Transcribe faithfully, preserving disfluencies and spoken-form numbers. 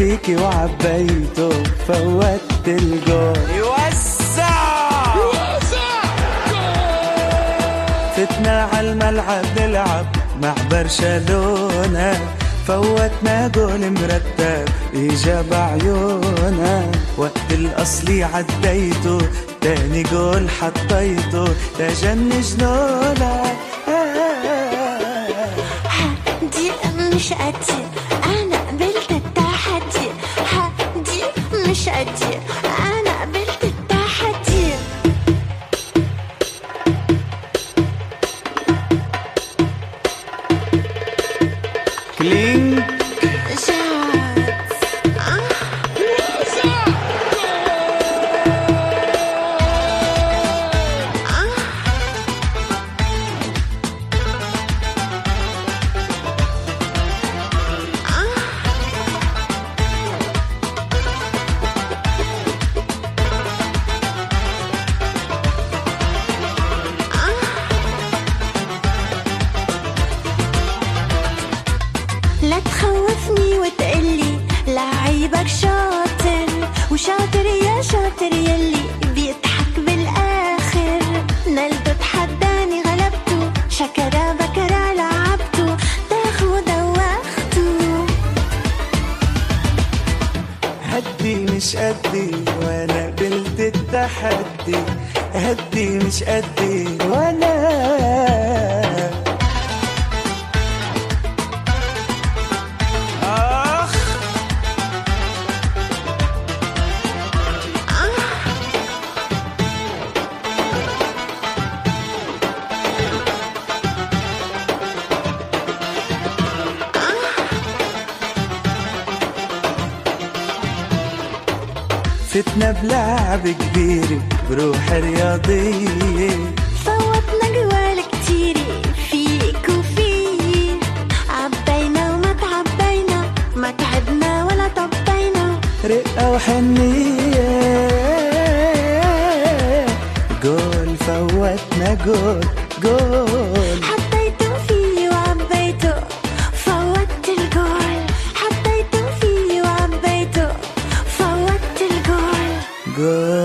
فيكي وعبيته فوتت الجول. يوسع فتنا عالملعب نلعب مع برشلونة، فوتنا جول مرتب إجاب عيونا، وقت الأصلي عديته تاني جول حطيته تجن جنونا. دي مش قدي أنا قبلت التحدي، دي مش قدي أنا قبلت التحدي. كلينك لا تخوفني وتقلي لعيبك شاطر، وشاطر يا شاطر يلي بيضحك بالآخر. نلدو تحداني غلبته، شكرا بكرا لعبته، داخو دوخته. هدي مش قدي وانا قبلت التحدي، هدي مش قدي وانا فتنا بلعب كبيرة بروح رياضية، فوتنا جوال كتيرة فيك وفيه، عبينا وما تعبينا، ما تعبنا ولا طبينا، رقة وحنية جول فوتنا جول جول. حطيته فيه وعبيته فوت الجول، حطيته فيه وعبيته فوت الجول. جول